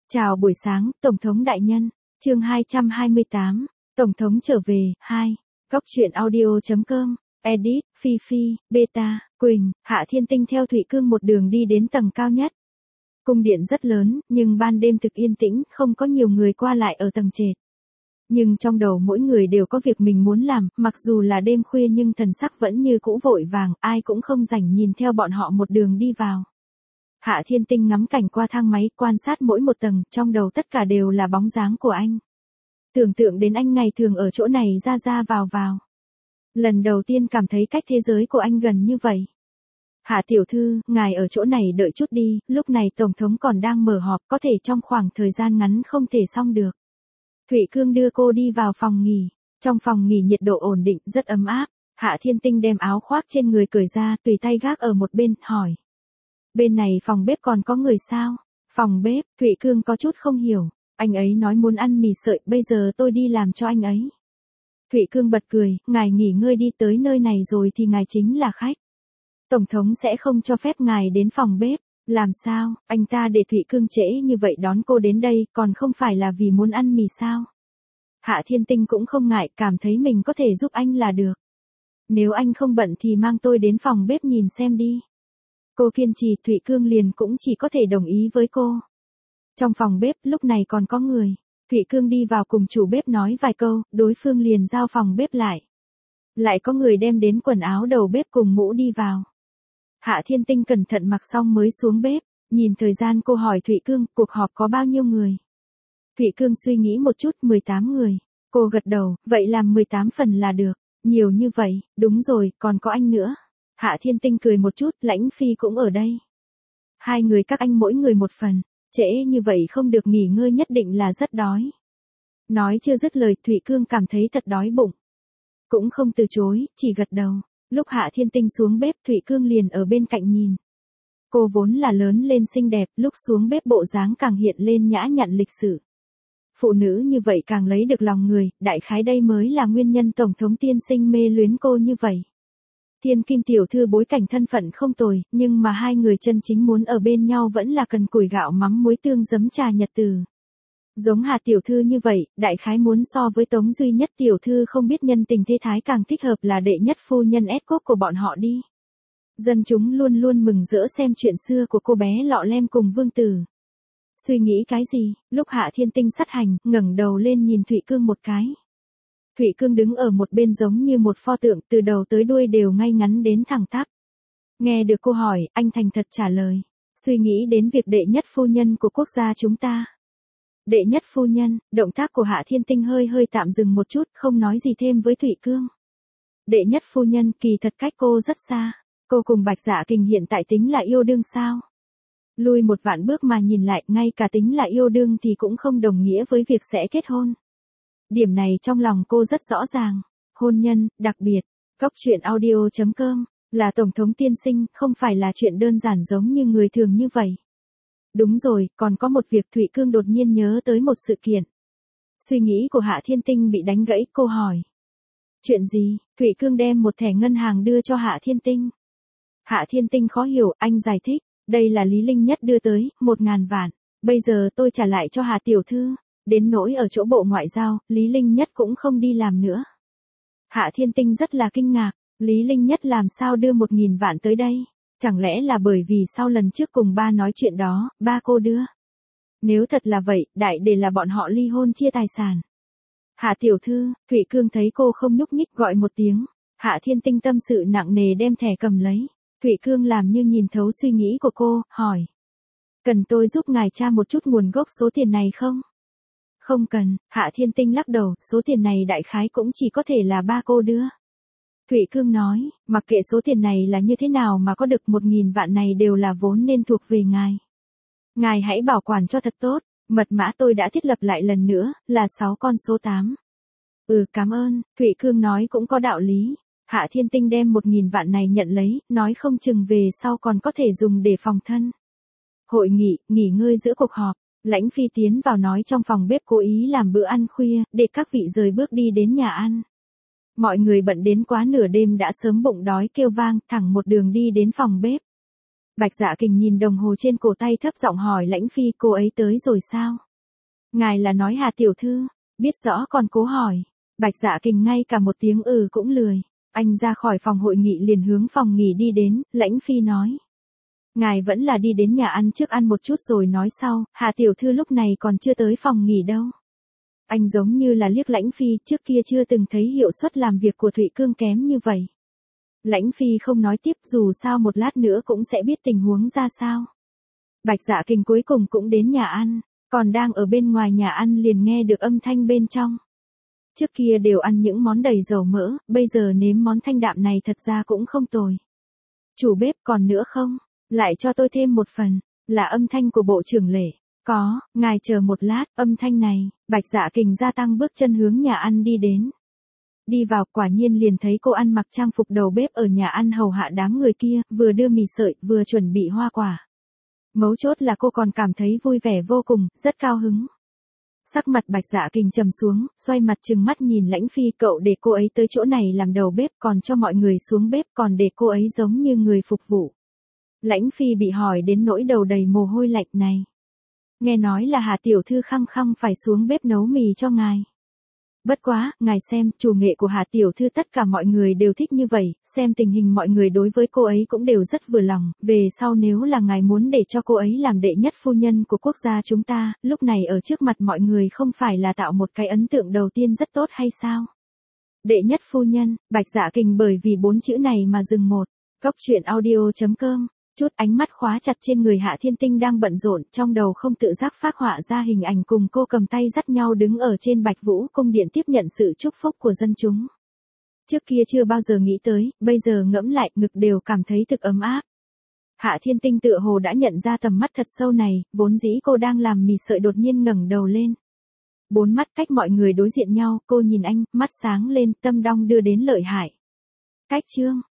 Chào buổi sáng, Tổng thống đại nhân. Chương 228. Tổng thống trở về, 2. Góc truyện audio.com. Edit, Phi Phi, Beta, Quỳnh, Hạ Thiên Tinh theo Thủy Cương một đường đi đến tầng cao nhất. Cung điện rất lớn, nhưng ban đêm thực yên tĩnh, không có nhiều người qua lại ở tầng trệt. Nhưng trong đầu mỗi người đều có việc mình muốn làm, mặc dù là đêm khuya nhưng thần sắc vẫn như cũ vội vàng, ai cũng không rảnh nhìn theo bọn họ một đường đi vào. Hạ Thiên Tinh ngắm cảnh qua thang máy, quan sát mỗi một tầng, trong đầu tất cả đều là bóng dáng của anh. Tưởng tượng đến anh ngày thường ở chỗ này ra ra vào vào. Lần đầu tiên cảm thấy cách thế giới của anh gần như vậy. Hạ tiểu thư, ngài ở chỗ này đợi chút đi, lúc này Tổng thống còn đang mở họp, có thể trong khoảng thời gian ngắn không thể xong được. Thủy Cương đưa cô đi vào phòng nghỉ. Trong phòng nghỉ nhiệt độ ổn định, rất ấm áp. Hạ Thiên Tinh đem áo khoác trên người cởi ra, tùy tay gác ở một bên, hỏi. Bên này phòng bếp còn có người sao? Phòng bếp, Thủy Cương có chút không hiểu. Anh ấy nói muốn ăn mì sợi, bây giờ tôi đi làm cho anh ấy. Thủy Cương bật cười, ngài nghỉ ngơi đi, tới nơi này rồi thì ngài chính là khách. Tổng thống sẽ không cho phép ngài đến phòng bếp. Làm sao, anh ta để Thủy Cương trễ như vậy đón cô đến đây, còn không phải là vì muốn ăn mì sao? Hạ Thiên Tinh cũng không ngại, cảm thấy mình có thể giúp anh là được. Nếu anh không bận thì mang tôi đến phòng bếp nhìn xem đi. Cô kiên trì, Thủy Cương liền cũng chỉ có thể đồng ý với cô. Trong phòng bếp lúc này còn có người. Thủy Cương đi vào cùng chủ bếp nói vài câu, đối phương liền giao phòng bếp lại. Lại có người đem đến quần áo đầu bếp cùng mũ đi vào. Hạ Thiên Tinh cẩn thận mặc xong mới xuống bếp, nhìn thời gian cô hỏi Thủy Cương, cuộc họp có bao nhiêu người? Thủy Cương suy nghĩ một chút, 18 người. Cô gật đầu, vậy làm 18 phần là được. Nhiều như vậy, đúng rồi, còn có anh nữa. Hạ Thiên Tinh cười một chút, Lãnh Phi cũng ở đây. Hai người các anh mỗi người một phần, trễ như vậy không được nghỉ ngơi nhất định là rất đói. Nói chưa dứt lời, Thủy Cương cảm thấy thật đói bụng. Cũng không từ chối, chỉ gật đầu. Lúc Hạ Thiên Tinh xuống bếp, Thủy Cương liền ở bên cạnh nhìn. Cô vốn là lớn lên xinh đẹp, lúc xuống bếp bộ dáng càng hiện lên nhã nhặn lịch sự. Phụ nữ như vậy càng lấy được lòng người, đại khái đây mới là nguyên nhân Tổng thống tiên sinh mê luyến cô như vậy. Thiên Kim tiểu thư bối cảnh thân phận không tồi, nhưng mà hai người chân chính muốn ở bên nhau vẫn là cần củi gạo mắm muối tương giấm trà nhật từ. Giống Hà tiểu thư như vậy, đại khái muốn so với Tống Duy Nhất tiểu thư không biết nhân tình thế thái càng thích hợp là đệ nhất phu nhân Escort của bọn họ đi. Dân chúng luôn luôn mừng rỡ xem chuyện xưa của cô bé Lọ Lem cùng Vương Tử. Suy nghĩ cái gì, lúc Hạ Thiên Tinh sát hành, ngẩng đầu lên nhìn Thủy Cương một cái. Thủy Cương đứng ở một bên giống như một pho tượng, từ đầu tới đuôi đều ngay ngắn đến thẳng tắp. Nghe được cô hỏi, anh thành thật trả lời. Suy nghĩ đến việc đệ nhất phu nhân của quốc gia chúng ta. Đệ nhất phu nhân, động tác của Hạ Thiên Tinh hơi tạm dừng một chút, không nói gì thêm với Thủy Cương. Đệ nhất phu nhân, kỳ thật cách cô rất xa. Cô cùng Bạch Dạ Kình hiện tại tính là yêu đương sao? Lui một vạn bước mà nhìn lại, ngay cả tính là yêu đương thì cũng không đồng nghĩa với việc sẽ kết hôn. Điểm này trong lòng cô rất rõ ràng. Hôn nhân, đặc biệt, góc truyện audio.com, là Tổng thống tiên sinh, không phải là chuyện đơn giản giống như người thường như vậy. Đúng rồi, còn có một việc, Thủy Cương đột nhiên nhớ tới một sự kiện. Suy nghĩ của Hạ Thiên Tinh bị đánh gãy, cô hỏi. Chuyện gì? Thủy Cương đem một thẻ ngân hàng đưa cho Hạ Thiên Tinh. Hạ Thiên Tinh khó hiểu, anh giải thích, đây là Lý Linh Nhất đưa tới, 1.000 vạn. Bây giờ tôi trả lại cho Hạ tiểu thư. Đến nỗi ở chỗ Bộ Ngoại giao, Lý Linh Nhất cũng không đi làm nữa. Hạ Thiên Tinh rất là kinh ngạc, Lý Linh Nhất làm sao đưa 1.000 vạn tới đây? Chẳng lẽ là bởi vì sau lần trước cùng ba nói chuyện đó, ba cô đưa? Nếu thật là vậy, đại để là bọn họ ly hôn chia tài sản. Hạ tiểu thư, Thủy Cương thấy cô không nhúc nhích gọi một tiếng. Hạ Thiên Tinh tâm sự nặng nề đem thẻ cầm lấy. Thủy Cương làm như nhìn thấu suy nghĩ của cô, hỏi. Cần tôi giúp ngài tra một chút nguồn gốc số tiền này không? Không cần, Hạ Thiên Tinh lắc đầu, số tiền này đại khái cũng chỉ có thể là ba cô đưa. Thủy Cương nói, mặc kệ số tiền này là như thế nào mà có được 1.000 vạn này đều là vốn nên thuộc về ngài. Ngài hãy bảo quản cho thật tốt, mật mã tôi đã thiết lập lại lần nữa, là 6 con số 8. Cảm ơn, Thủy Cương nói cũng có đạo lý. Hạ Thiên Tinh đem 1.000 vạn này nhận lấy, nói không chừng về sau còn có thể dùng để phòng thân. Hội nghị, nghỉ ngơi giữa cuộc họp. Lãnh Phi tiến vào nói trong phòng bếp cố ý làm bữa ăn khuya, để các vị rời bước đi đến nhà ăn. Mọi người bận đến quá nửa đêm đã sớm bụng đói kêu vang, thẳng một đường đi đến phòng bếp. Bạch Dạ Kình nhìn đồng hồ trên cổ tay thấp giọng hỏi Lãnh Phi, cô ấy tới rồi sao? Ngài là nói Hà tiểu thư, biết rõ còn cố hỏi. Bạch Dạ Kình ngay cả một tiếng cũng lười. Anh ra khỏi phòng hội nghị liền hướng phòng nghỉ đi đến, Lãnh Phi nói. Ngài vẫn là đi đến nhà ăn trước ăn một chút rồi nói sau, Hà tiểu thư lúc này còn chưa tới phòng nghỉ đâu. Anh giống như là liếc Lãnh Phi, trước kia chưa từng thấy hiệu suất làm việc của Thụy Cương kém như vậy. Lãnh Phi không nói tiếp, dù sao một lát nữa cũng sẽ biết tình huống ra sao. Bạch Dạ Kình cuối cùng cũng đến nhà ăn, còn đang ở bên ngoài nhà ăn liền nghe được âm thanh bên trong. Trước kia đều ăn những món đầy dầu mỡ, bây giờ nếm món thanh đạm này thật ra cũng không tồi. Chủ bếp còn nữa không? Lại cho tôi thêm một phần, là âm thanh của bộ trưởng Lệ. Có, ngài chờ một lát, âm thanh này, Bạch Dạ Kình gia tăng bước chân hướng nhà ăn đi đến. Đi vào quả nhiên liền thấy cô ăn mặc trang phục đầu bếp ở nhà ăn hầu hạ đám người kia, vừa đưa mì sợi, vừa chuẩn bị hoa quả. Mấu chốt là cô còn cảm thấy vui vẻ vô cùng, rất cao hứng. Sắc mặt Bạch Dạ Kình trầm xuống, xoay mặt trừng mắt nhìn Lãnh Phi, cậu để cô ấy tới chỗ này làm đầu bếp còn cho mọi người xuống bếp còn để cô ấy giống như người phục vụ. Lãnh Phi bị hỏi đến nỗi đầu đầy mồ hôi lạnh này. Nghe nói là Hà tiểu thư khăng khăng phải xuống bếp nấu mì cho ngài. Bất quá, ngài xem, chủ nghệ của Hà tiểu thư tất cả mọi người đều thích như vậy, xem tình hình mọi người đối với cô ấy cũng đều rất vừa lòng, về sau nếu là ngài muốn để cho cô ấy làm đệ nhất phu nhân của quốc gia chúng ta, lúc này ở trước mặt mọi người không phải là tạo một cái ấn tượng đầu tiên rất tốt hay sao? Đệ nhất phu nhân, Bạch Dạ Kình bởi vì 4 chữ này mà dừng một. Góc truyện audio.com, chút ánh mắt khóa chặt trên người Hạ Thiên Tinh đang bận rộn, trong đầu không tự giác phác họa ra hình ảnh cùng cô cầm tay dắt nhau đứng ở trên Bạch Vũ cung điện tiếp nhận sự chúc phúc của dân chúng. Trước kia chưa bao giờ nghĩ tới, bây giờ ngẫm lại, ngực đều cảm thấy thực ấm áp. Hạ Thiên Tinh tựa hồ đã nhận ra tầm mắt thật sâu này, vốn dĩ cô đang làm mì sợi đột nhiên ngẩng đầu lên. 4 mắt cách mọi người đối diện nhau, cô nhìn anh, mắt sáng lên, tâm đong đưa đến lợi hại. Cách chương